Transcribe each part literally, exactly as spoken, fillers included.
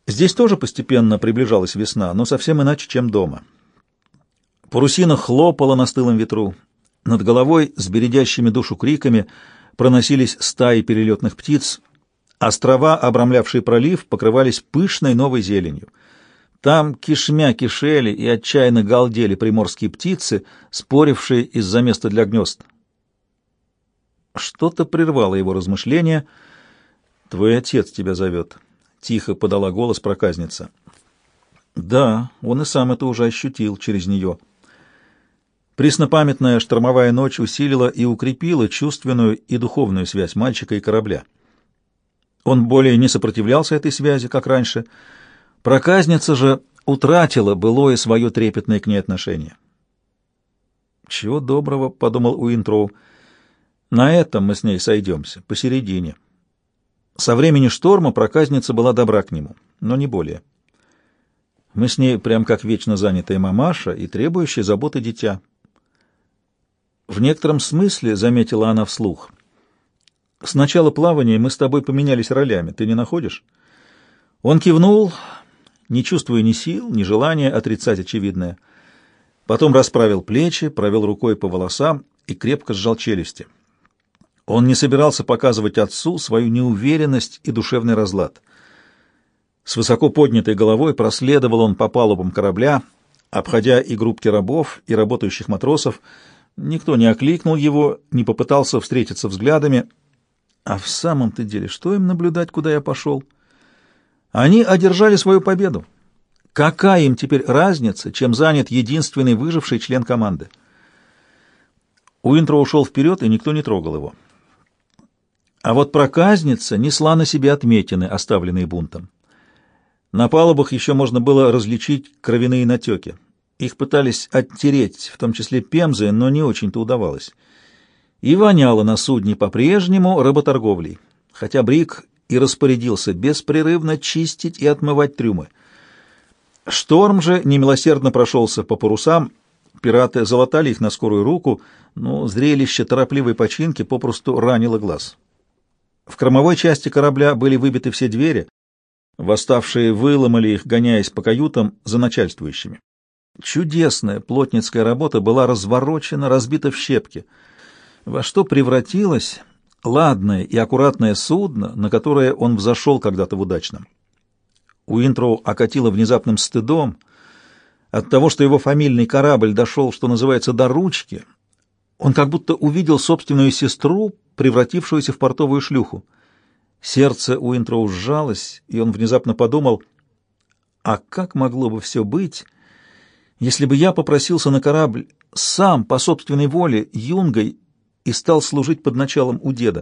Здесь тоже постепенно приближалась весна, но совсем иначе, чем дома. Парусина хлопала на стылом ветру. Над головой с бередящими душу криками проносились стаи перелетных птиц. Острова, обрамлявшие пролив, покрывались пышной новой зеленью. Там кишмя кишели и отчаянно галдели приморские птицы, спорившие из-за места для гнезд. Что-то прервало его размышления. «Твой отец тебя зовет», — тихо подала голос проказница. Да, он и сам это уже ощутил через нее. Преснопамятная штормовая ночь усилила и укрепила чувственную и духовную связь мальчика и корабля. Он более не сопротивлялся этой связи, как раньше. Проказница же утратила былое свое трепетное к ней отношение. «Чего доброго», — подумал Уинтроу, — «на этом мы с ней сойдемся, посередине». Со времени шторма проказница была добра к нему, но не более. Мы с ней прям как вечно занятая мамаша и требующая заботы дитя. В некотором смысле, — заметила она вслух, — с начала плавания мы с тобой поменялись ролями, ты не находишь? Он кивнул, не чувствуя ни сил, ни желания отрицать очевидное. Потом расправил плечи, провел рукой по волосам и крепко сжал челюсти. Он не собирался показывать отцу свою неуверенность и душевный разлад. С высоко поднятой головой проследовал он по палубам корабля, обходя и группки рабов, и работающих матросов. Никто не окликнул его, не попытался встретиться взглядами. А в самом-то деле, что им наблюдать, куда я пошел? Они одержали свою победу. Какая им теперь разница, чем занят единственный выживший член команды? Уинтроу ушел вперед, и никто не трогал его. А вот проказница несла на себе отметины, оставленные бунтом. На палубах еще можно было различить кровяные натеки. Их пытались оттереть, в том числе пемзой, но не очень-то удавалось. И воняло на судне по-прежнему работорговлей, хотя Брик и распорядился беспрерывно чистить и отмывать трюмы. Шторм же немилосердно прошелся по парусам, пираты залатали их на скорую руку, но зрелище торопливой починки попросту ранило глаз. В кормовой части корабля были выбиты все двери, восставшие выломали их, гоняясь по каютам за начальствующими. Чудесная плотницкая работа была разворочена, разбита в щепки. Во что превратилось ладное и аккуратное судно, на которое он взошел когда-то в удачном? Уинтроу окатило внезапным стыдом от того, что его фамильный корабль дошел, что называется, до ручки. Он как будто увидел собственную сестру, превратившуюся в портовую шлюху. Сердце Уинтроу сжалось, и он внезапно подумал, а как могло бы все быть, если бы я попросился на корабль сам по собственной воле юнгой и стал служить под началом у деда?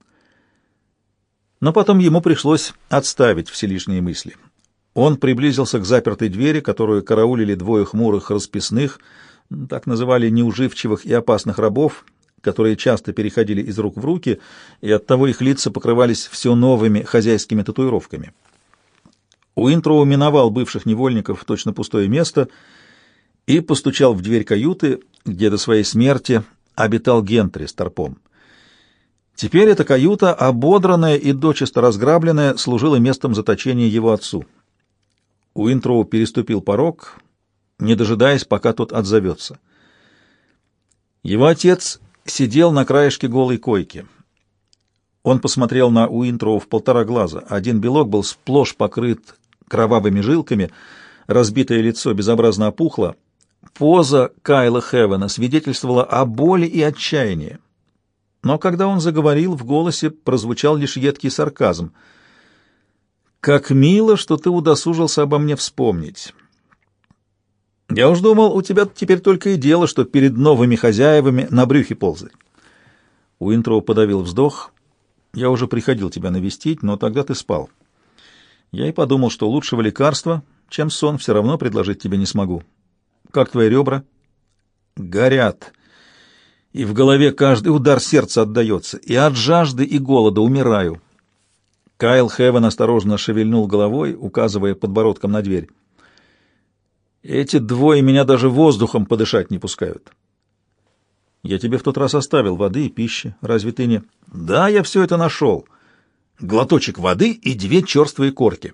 Но потом ему пришлось отставить все лишние мысли. Он приблизился к запертой двери, которую караулили двое хмурых расписных, так называли неуживчивых и опасных рабов, которые часто переходили из рук в руки, и оттого их лица покрывались все новыми хозяйскими татуировками. Уинтроу миновал бывших невольников в точно пустое место и постучал в дверь каюты, где до своей смерти обитал Гентри с торпом. Теперь эта каюта, ободранная и дочисто разграбленная, служила местом заточения его отцу. Уинтроу переступил порог, не дожидаясь, пока тот отзовется. Его отец сидел на краешке голой койки. Он посмотрел на Уинтроу в полтора глаза. Один белок был сплошь покрыт кровавыми жилками, разбитое лицо безобразно опухло. Поза Кайла Хевена свидетельствовала о боли и отчаянии. Но когда он заговорил, в голосе прозвучал лишь едкий сарказм. «Как мило, что ты удосужился обо мне вспомнить. Я уж думал, у тебя теперь только и дело, что перед новыми хозяевами на брюхе ползать». Уинтроу подавил вздох. «Я уже приходил тебя навестить, но тогда ты спал. Я и подумал, что лучшего лекарства, чем сон, все равно предложить тебе не смогу. Как твои ребра?» «Горят. И в голове каждый удар сердца отдается, и от жажды и голода умираю». Кайл Хевен осторожно шевельнул головой, указывая подбородком на дверь. «Эти двое меня даже воздухом подышать не пускают». «Я тебе в тот раз оставил воды и пищи. Разве ты не...» «Да, я все это нашел. Глоточек воды и две черствые корки.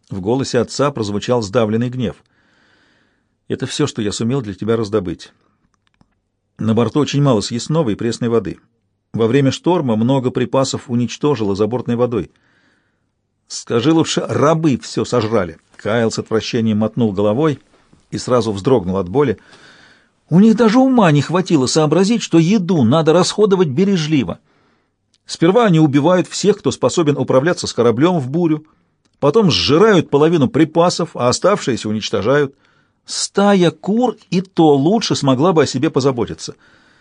В голосе отца прозвучал сдавленный гнев. «Это все, что я сумел для тебя раздобыть. На борту очень мало съестного и пресной воды. Во время шторма много припасов уничтожило забортной водой. Скажи лучше, рабы все сожрали». Кайл с отвращением мотнул головой и сразу вздрогнул от боли. «У них даже ума не хватило сообразить, что еду надо расходовать бережливо. Сперва они убивают всех, кто способен управляться с кораблем в бурю, потом сжирают половину припасов, а оставшиеся уничтожают. Стая кур и то лучше смогла бы о себе позаботиться.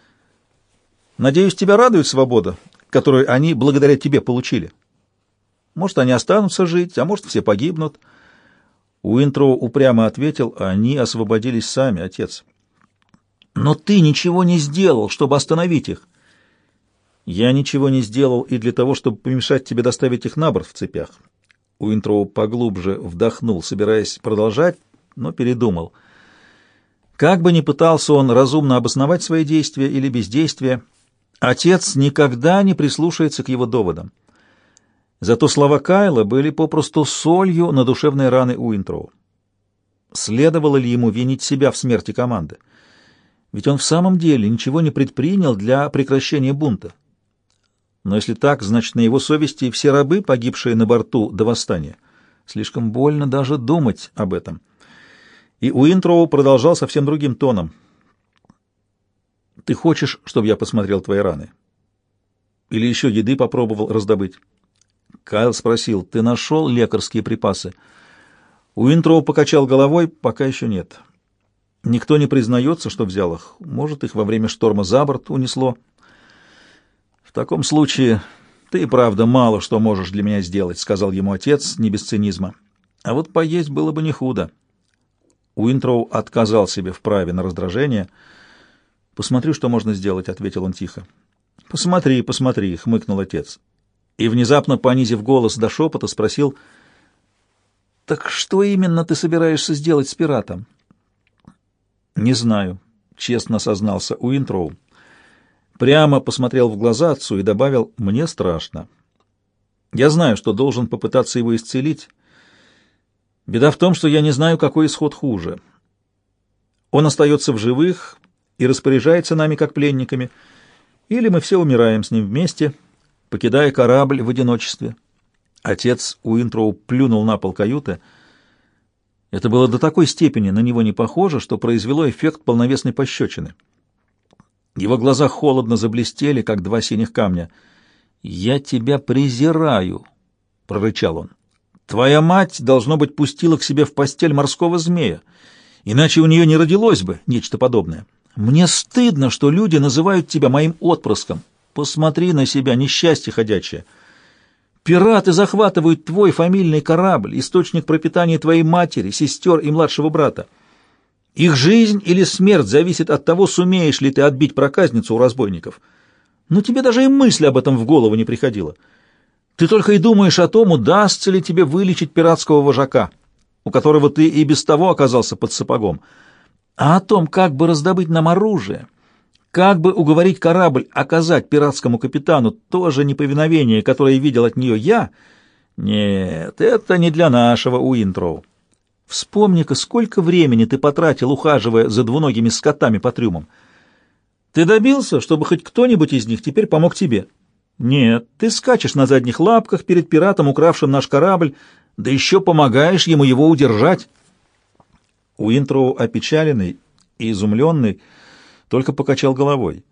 Надеюсь, тебя радует свобода, которую они благодаря тебе получили. Может, они останутся жить, а может, все погибнут». Уинтроу упрямо ответил: «Они освободились сами, отец». «Но ты ничего не сделал, чтобы остановить их». «Я ничего не сделал и для того, чтобы помешать тебе доставить их на борт в цепях». Уинтроу поглубже вдохнул, собираясь продолжать, но передумал. Как бы ни пытался он разумно обосновать свои действия или бездействие, отец никогда не прислушается к его доводам. Зато слова Кайла были попросту солью на душевные раны Уинтроу. Следовало ли ему винить себя в смерти команды? Ведь он в самом деле ничего не предпринял для прекращения бунта. Но если так, значит, на его совести все рабы, погибшие на борту до восстания. Слишком больно даже думать об этом. И Уинтроу продолжал совсем другим тоном. «Ты хочешь, чтобы я посмотрел твои раны? Или еще еды попробовал раздобыть?» Кайл спросил: «Ты нашел лекарские припасы?» Уинтроу покачал головой: «Пока еще нет. Никто не признается, что взял их. Может, их во время шторма за борт унесло. В таком случае ты и правда мало что можешь для меня сделать», — сказал ему отец не без цинизма. «А вот поесть было бы не худо». Уинтроу отказал себе в праве на раздражение. «Посмотрю, что можно сделать», — ответил он тихо. «Посмотри, посмотри», — хмыкнул отец. И, внезапно понизив голос до шепота, спросил: «Так что именно ты собираешься сделать с пиратом?» «Не знаю», — честно сознался Уинтроу. Прямо посмотрел в глаза отцу и добавил: «Мне страшно. Я знаю, что должен попытаться его исцелить. Беда в том, что я не знаю, какой исход хуже. Он остается в живых и распоряжается нами как пленниками, или мы все умираем с ним вместе, покидая корабль в одиночестве». Отец Уинтроу плюнул на пол каюты. Это было до такой степени на него не похоже, что произвело эффект полновесной пощечины. Его глаза холодно заблестели, как два синих камня. «Я тебя презираю», — прорычал он. «Твоя мать, должно быть, пустила к себе в постель морского змея, иначе у нее не родилось бы нечто подобное. Мне стыдно, что люди называют тебя моим отпрыском. Посмотри на себя, несчастье ходячее. Пираты захватывают твой фамильный корабль, источник пропитания твоей матери, сестер и младшего брата. Их жизнь или смерть зависит от того, сумеешь ли ты отбить проказницу у разбойников. Но тебе даже и мысли об этом в голову не приходило. Ты только и думаешь о том, удастся ли тебе вылечить пиратского вожака, у которого ты и без того оказался под сапогом, а о том, как бы раздобыть нам оружие, как бы уговорить корабль оказать пиратскому капитану то же неповиновение, которое видел от нее я. Нет, это не для нашего Уинтроу. Вспомни-ка, сколько времени ты потратил, ухаживая за двуногими скотами по трюмам. Ты добился, чтобы хоть кто-нибудь из них теперь помог тебе? Нет, ты скачешь на задних лапках перед пиратом, укравшим наш корабль, да еще помогаешь ему его удержать». Уинтроу, опечаленный и изумленный, только покачал головой.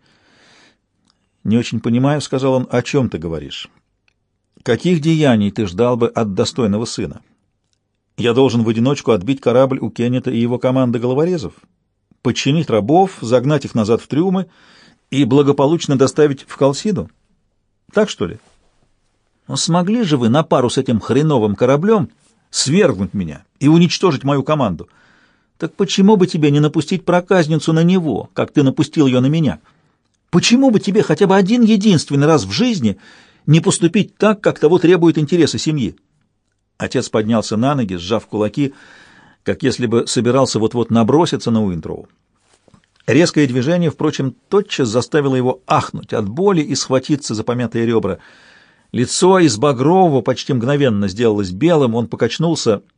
«Не очень понимаю», — сказал он, — «о чем ты говоришь? Каких деяний ты ждал бы от достойного сына? Я должен в одиночку отбить корабль у Кеннета и его команды головорезов, подчинить рабов, загнать их назад в трюмы и благополучно доставить в Халсиду? Так что ли? Но смогли же вы на пару с этим хреновым кораблем свергнуть меня и уничтожить мою команду? Так почему бы тебе не напустить проказницу на него, как ты напустил ее на меня? Почему бы тебе хотя бы один единственный раз в жизни не поступить так, как того требуют интересы семьи?» Отец поднялся на ноги, сжав кулаки, как если бы собирался вот-вот наброситься на Уинтроу. Резкое движение, впрочем, тотчас заставило его ахнуть от боли и схватиться за помятые ребра. Лицо из багрового почти мгновенно сделалось белым, он покачнулся.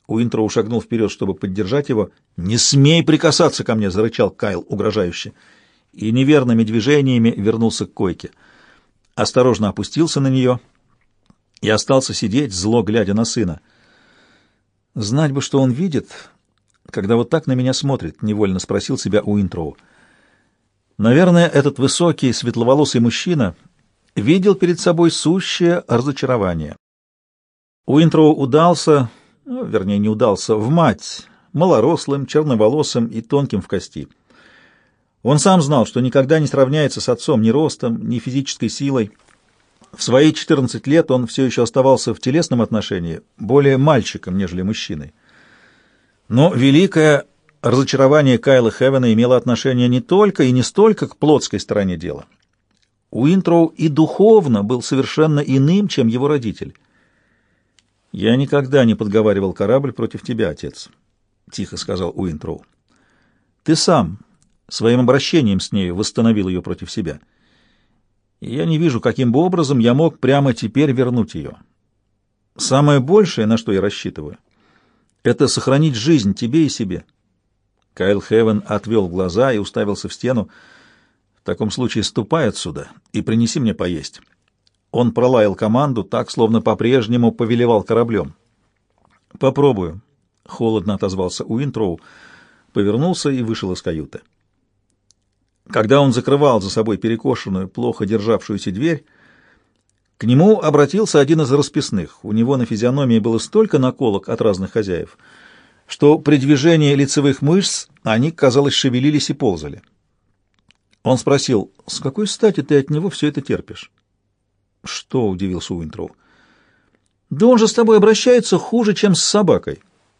Уинтроу шагнул вперед, чтобы поддержать его. «Не смей прикасаться ко мне!» — зарычал Кайл угрожающе. И неверными движениями вернулся к койке. Осторожно опустился на нее и остался сидеть, зло глядя на сына. «Знать бы, что он видит, когда вот так на меня смотрит», — невольно спросил себя Уинтроу. Наверное, этот высокий, светловолосый мужчина видел перед собой сущее разочарование. Уинтроу удался, ну, вернее, не удался, в мать, малорослым, черноволосым и тонким в кости. Он сам знал, что никогда не сравняется с отцом ни ростом, ни физической силой. В свои четырнадцать лет он все еще оставался в телесном отношении более мальчиком, нежели мужчиной. Но великое разочарование Кайла Хевена имело отношение не только и не столько к плотской стороне дела. Уинтроу и духовно был совершенно иным, чем его родитель. «Я никогда не подговаривал корабль против тебя, отец», — тихо сказал Уинтроу. «Ты сам своим обращением с нею восстановил ее против себя. И я не вижу, каким бы образом я мог прямо теперь вернуть ее. Самое большее, на что я рассчитываю, — это сохранить жизнь тебе и себе». Кайл Хевен отвел глаза и уставился в стену. «В таком случае ступай отсюда и принеси мне поесть». Он пролаял команду, так, словно по-прежнему повелевал кораблем. «Попробую», — холодно отозвался Уинтроу, повернулся и вышел из каюты. Когда он закрывал за собой перекошенную, плохо державшуюся дверь, к нему обратился один из расписных. У него на физиономии было столько наколок от разных хозяев, что при движении лицевых мышц они, казалось, шевелились и ползали. Он спросил: «С какой стати ты от него все это терпишь?» «Что?» — удивился Уинтроу. «Да он же с тобой обращается хуже, чем с собакой».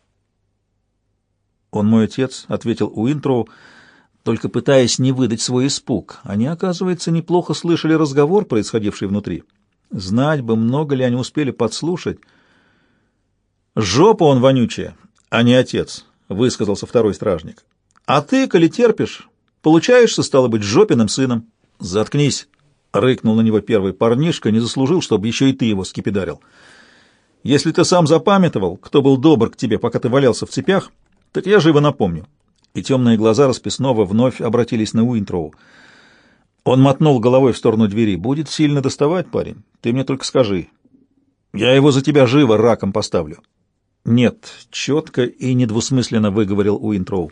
«Он мой отец», — ответил Уинтроу, только пытаясь не выдать свой испуг. Они, оказывается, неплохо слышали разговор, происходивший внутри. Знать бы, много ли они успели подслушать. «Жопа он вонючая, а не отец», — высказался второй стражник. «А ты, коли терпишь, получаешься, стало быть, жопиным сыном». «Заткнись», — рыкнул на него первый парнишка, не заслужил, чтобы еще и ты его скипидарил. «Если ты сам запамятовал, кто был добр к тебе, пока ты валялся в цепях, так я живо напомню». И темные глаза расписного вновь обратились на Уинтроу. Он мотнул головой в сторону двери. «Будет сильно доставать, парень, ты мне только скажи. Я его за тебя живо раком поставлю». «Нет», — четко и недвусмысленно выговорил Уинтроу.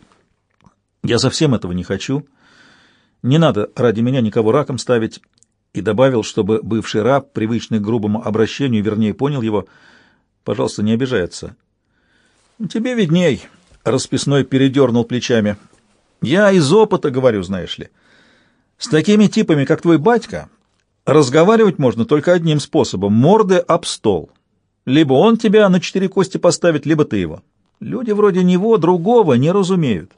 «Я совсем этого не хочу. Не надо ради меня никого раком ставить». И добавил, чтобы бывший раб, привычный к грубому обращению, вернее, понял его: «Пожалуйста, не обижай отца». «Тебе видней», — расписной передернул плечами. «Я из опыта говорю, знаешь ли. С такими типами, как твой батька, разговаривать можно только одним способом — морды об стол. Либо он тебя на четыре кости поставит, либо ты его. Люди вроде него другого не разумеют».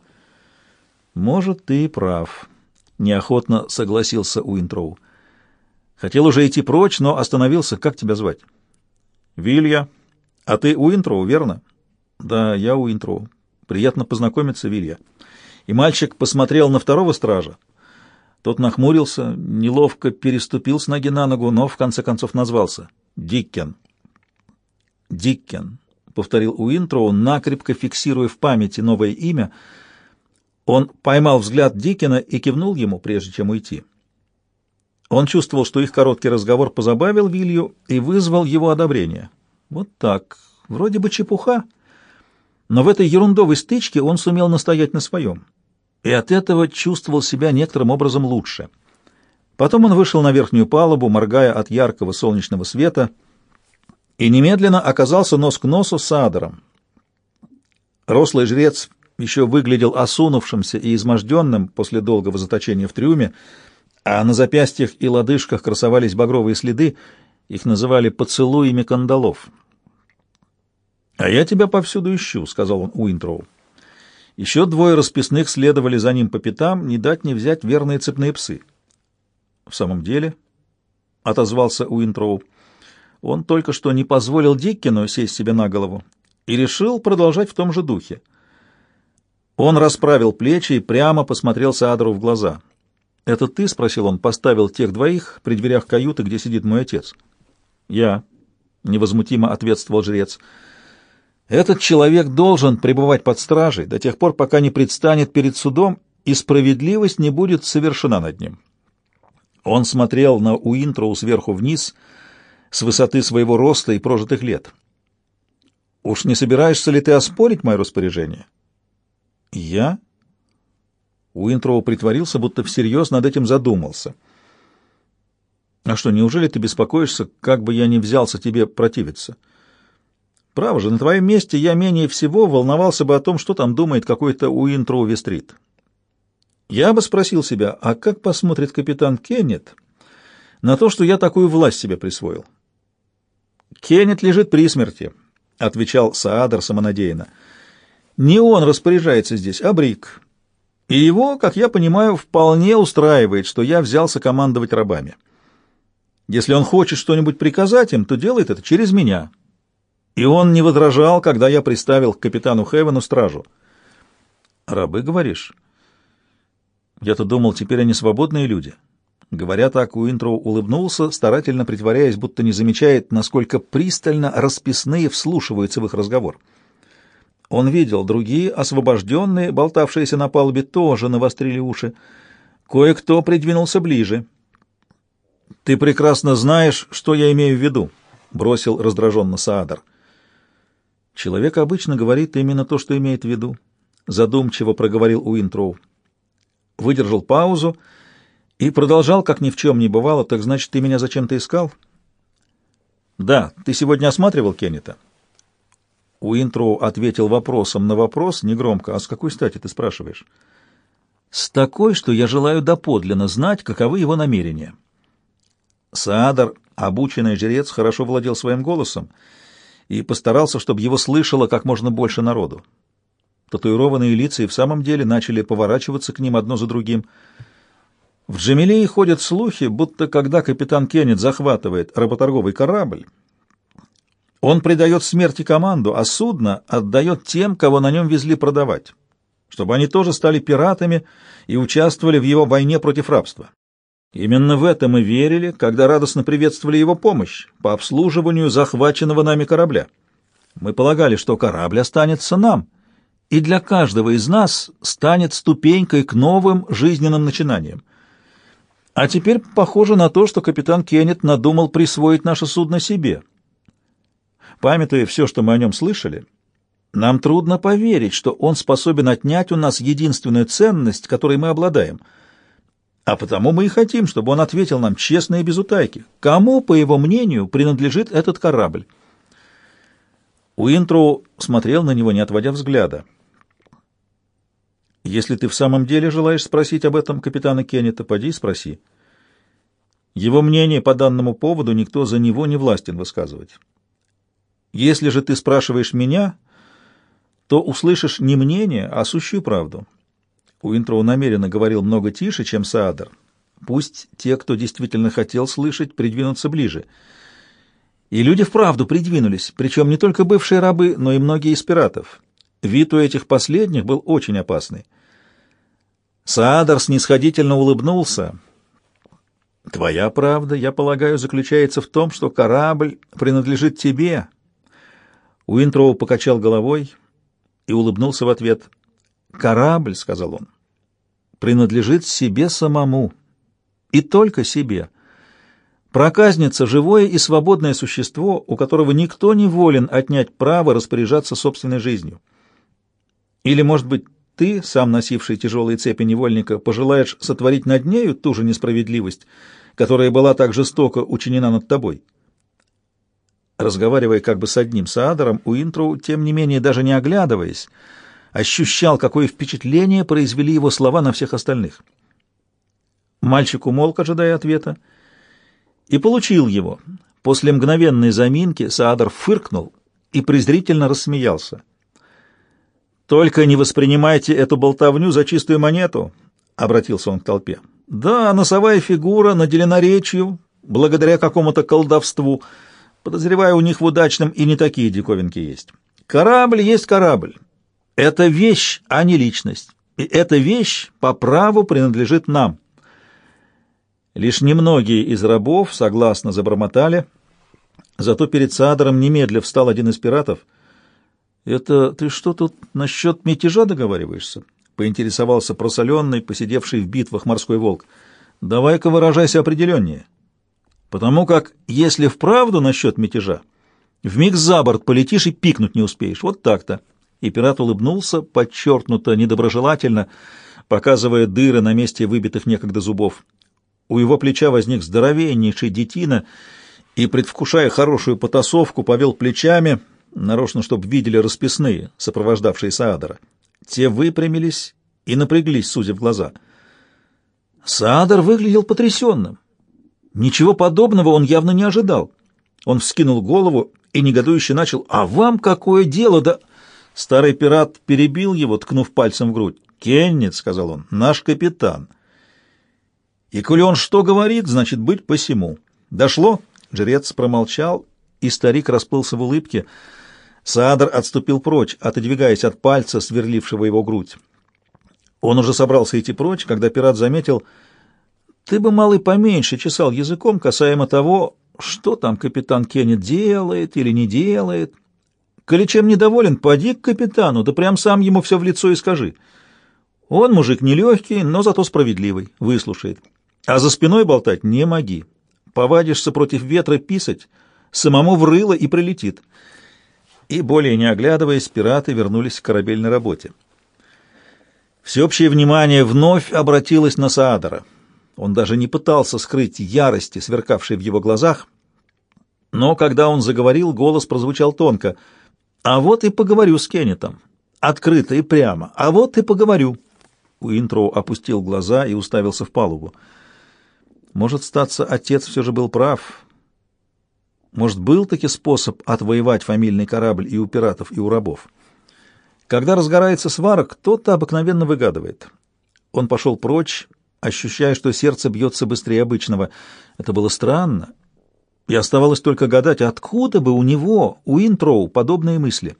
«Может, ты и прав», — неохотно согласился Уинтроу. Хотел уже идти прочь, но остановился. «Как тебя звать?» «Вилья. А ты Уинтроу, верно?» «Да, я Уинтроу. Приятно познакомиться, Вилья». И мальчик посмотрел на второго стража. Тот нахмурился, неловко переступил с ноги на ногу, но в конце концов назвался. «Диккен». «Диккен», — повторил Уинтроу, накрепко фиксируя в памяти новое имя. Он поймал взгляд Диккена и кивнул ему, прежде чем уйти. Он чувствовал, что их короткий разговор позабавил Вилью и вызвал его одобрение. Вот так, вроде бы чепуха, но в этой ерундовой стычке он сумел настоять на своем, и от этого чувствовал себя некоторым образом лучше. Потом он вышел на верхнюю палубу, моргая от яркого солнечного света, и немедленно оказался нос к носу с Адером. Рослый жрец еще выглядел осунувшимся и изможденным после долгого заточения в трюме, а на запястьях и лодыжках красовались багровые следы, их называли поцелуями кандалов. «А я тебя повсюду ищу», — сказал он Уинтроу. Еще двое расписных следовали за ним по пятам, не дать не взять верные цепные псы. «В самом деле», — отозвался Уинтроу, — он только что не позволил Диккену сесть себе на голову и решил продолжать в том же духе. Он расправил плечи и прямо посмотрел Саадру в глаза. «Это ты, — спросил он, — поставил тех двоих при дверях каюты, где сидит мой отец?» «Я», — невозмутимо ответствовал жрец. Этот человек должен пребывать под стражей до тех пор, пока не предстанет перед судом, и справедливость не будет совершена над ним. Он смотрел на Уинтроу сверху вниз, с высоты своего роста и прожитых лет. «Уж не собираешься ли ты оспорить мое распоряжение?» «Я?» Уинтроу притворился, будто всерьез над этим задумался. «А что, неужели ты беспокоишься, как бы я ни взялся тебе противиться? Право же, на твоем месте я менее всего волновался бы о том, что там думает какой-то Уинтроу Вестрит. Я бы спросил себя, а как посмотрит капитан Кеннет на то, что я такую власть себе присвоил?» «Кеннет лежит при смерти», — отвечал Саадар самонадеянно. «Не он распоряжается здесь, а Брик. И его, как я понимаю, вполне устраивает, что я взялся командовать рабами. Если он хочет что-нибудь приказать им, то делает это через меня. И он не возражал, когда я приставил к капитану Хевену стражу». «Рабы, говоришь? Я-то думал, теперь они свободные люди». Говоря так, Уинтроу улыбнулся, старательно притворяясь, будто не замечает, насколько пристально расписные вслушиваются в их разговор. Он видел, другие, освобожденные, болтавшиеся на палубе, тоже навострили уши. Кое-кто придвинулся ближе. «Ты прекрасно знаешь, что я имею в виду», — бросил раздраженно Саадар. «Человек обычно говорит именно то, что имеет в виду», — задумчиво проговорил Уинтроу. Выдержал паузу и продолжал, как ни в чем не бывало. «Так значит, ты меня зачем-то искал?» «Да, ты сегодня осматривал Кеннета?» Уинтроу ответил вопросом на вопрос, негромко. «А с какой стати ты спрашиваешь?» «С такой, что я желаю доподлинно знать, каковы его намерения». Саадар, обученный жрец, хорошо владел своим голосом и постарался, чтобы его слышало как можно больше народу. Татуированные лица и в самом деле начали поворачиваться к ним одно за другим. В Джамилии ходят слухи, будто когда капитан Кеннет захватывает работорговый корабль, он придает смерти команду, а судно отдает тем, кого на нем везли продавать, чтобы они тоже стали пиратами и участвовали в его войне против рабства. Именно в это мы верили, когда радостно приветствовали его помощь по обслуживанию захваченного нами корабля. Мы полагали, что корабль останется нам, и для каждого из нас станет ступенькой к новым жизненным начинаниям. А теперь похоже на то, что капитан Кеннет надумал присвоить наше судно себе. Памятуя все, что мы о нем слышали, нам трудно поверить, что он способен отнять у нас единственную ценность, которой мы обладаем. А потому мы и хотим, чтобы он ответил нам честно и без утайки, кому, по его мнению, принадлежит этот корабль. Уинтроу смотрел на него, не отводя взгляда. «Если ты в самом деле желаешь спросить об этом капитана Кеннета, поди и спроси. Его мнение по данному поводу никто за него не властен высказывать. Если же ты спрашиваешь меня, то услышишь не мнение, а сущую правду». Уинтроу намеренно говорил много тише, чем Саадар. Пусть те, кто действительно хотел слышать, придвинутся ближе. И люди вправду придвинулись, причем не только бывшие рабы, но и многие из пиратов. Вид у этих последних был очень опасный. Саадар снисходительно улыбнулся. «Твоя правда, я полагаю, заключается в том, что корабль принадлежит тебе». Уинтроу покачал головой и улыбнулся в ответ. «Корабль, — сказал он, — принадлежит себе самому, и только себе. Проказница — живое и свободное существо, у которого никто не волен отнять право распоряжаться собственной жизнью. Или, может быть, ты, сам носивший тяжелые цепи невольника, пожелаешь сотворить над нею ту же несправедливость, которая была так жестоко учинена над тобой?» Разговаривая как бы с одним Саадаром, Уинтроу, тем не менее, даже не оглядываясь, ощущал, какое впечатление произвели его слова на всех остальных. Мальчик умолк, ожидая ответа, и получил его. После мгновенной заминки Саадар фыркнул и презрительно рассмеялся. «Только не воспринимайте эту болтовню за чистую монету», — обратился он к толпе. «Да, носовая фигура наделена речью, благодаря какому-то колдовству. Подозреваю, у них в удачном и не такие диковинки есть. Корабль есть корабль. Это вещь, а не личность. И эта вещь по праву принадлежит нам». Лишь немногие из рабов согласно забормотали, зато перед Саадаром немедля встал один из пиратов. Это ты что тут насчет мятежа договариваешься? Поинтересовался просоленный, посидевший в битвах морской волк. Давай-ка выражайся определеннее. Потому как, если вправду насчет мятежа, вмиг за борт полетишь и пикнуть не успеешь. Вот так-то. И пират улыбнулся, подчеркнуто недоброжелательно, показывая дыры на месте выбитых некогда зубов. У его плеча возник здоровеннейший детина и, предвкушая хорошую потасовку, повел плечами, нарочно, чтобы видели расписные, сопровождавшие Саадара. Те выпрямились и напряглись, сузив глаза. Саадар выглядел потрясенным. Ничего подобного он явно не ожидал. Он вскинул голову и негодующе начал: «А вам какое дело, да...» Старый пират перебил его, ткнув пальцем в грудь. «Кеннет», — сказал он, — «наш капитан. И коли он что говорит, значит, быть посему». «Дошло?» — жрец промолчал, и старик расплылся в улыбке. Саадар отступил прочь, отодвигаясь от пальца, сверлившего его грудь. Он уже собрался идти прочь, когда пират заметил: «Ты бы, малый, поменьше чесал языком касаемо того, что там капитан Кеннет делает или не делает. Коли чем недоволен, поди к капитану, да прям сам ему все в лицо и скажи. Он мужик нелегкий, но зато справедливый, выслушает. А за спиной болтать не моги. Повадишься против ветра писать, самому в рыло и прилетит». И, более не оглядываясь, пираты вернулись к корабельной работе. Всеобщее внимание вновь обратилось на Саадара. Он даже не пытался скрыть ярости, сверкавшей в его глазах, но когда он заговорил, голос прозвучал тонко. «А вот и поговорю с Кеннетом. Открыто и прямо. А вот и поговорю». Уинтроу опустил глаза и уставился в палубу. Может, статься, отец все же был прав. Может, был таки способ отвоевать фамильный корабль и у пиратов, и у рабов. Когда разгорается свара, кто-то обыкновенно выгадывает. Он пошел прочь, ощущая, что сердце бьется быстрее обычного. Это было странно, и оставалось только гадать, откуда бы у него, у Уинтроу, подобные мысли.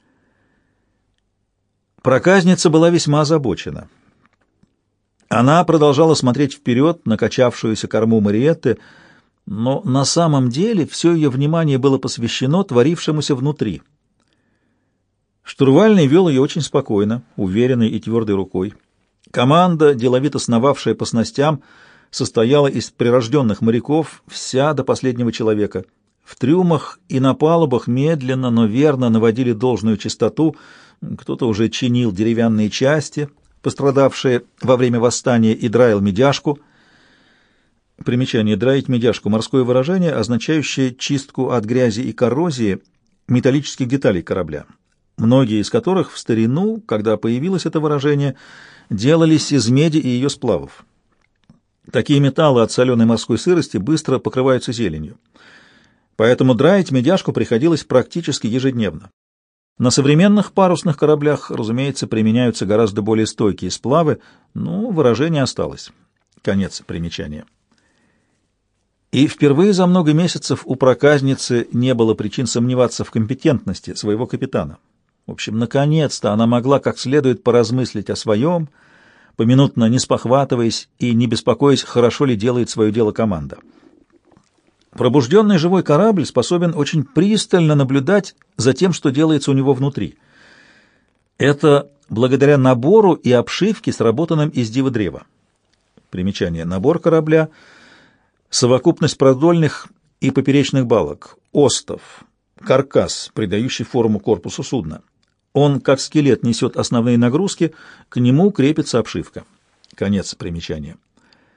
Проказница была весьма озабочена. Она продолжала смотреть вперед на качавшуюся корму Мариетты, но на самом деле все ее внимание было посвящено творившемуся внутри. Штурвальный вел ее очень спокойно, уверенной и твердой рукой. Команда, деловито сновавшая по снастям, состояла из прирожденных моряков, вся до последнего человека. В трюмах и на палубах медленно, но верно наводили должную чистоту. Кто-то уже чинил деревянные части, пострадавшие во время восстания, и драил медяшку. Примечание: драить медяшку — морское выражение, означающее чистку от грязи и коррозии металлических деталей корабля, многие из которых в старину, когда появилось это выражение, делались из меди и ее сплавов. Такие металлы от соленой морской сырости быстро покрываются зеленью, поэтому драить медяшку приходилось практически ежедневно. На современных парусных кораблях, разумеется, применяются гораздо более стойкие сплавы, но выражение осталось. Конец примечания. И впервые за много месяцев у проказницы не было причин сомневаться в компетентности своего капитана. В общем, наконец-то она могла как следует поразмыслить о своем, поминутно не спохватываясь и не беспокоясь, хорошо ли делает свое дело команда. Пробужденный живой корабль способен очень пристально наблюдать за тем, что делается у него внутри. Это благодаря набору и обшивке, сработанным из дива-древа. Примечание: набор корабля — совокупность продольных и поперечных балок, остов, каркас, придающий форму корпусу судна. Он, как скелет, несет основные нагрузки, к нему крепится обшивка. Конец примечания.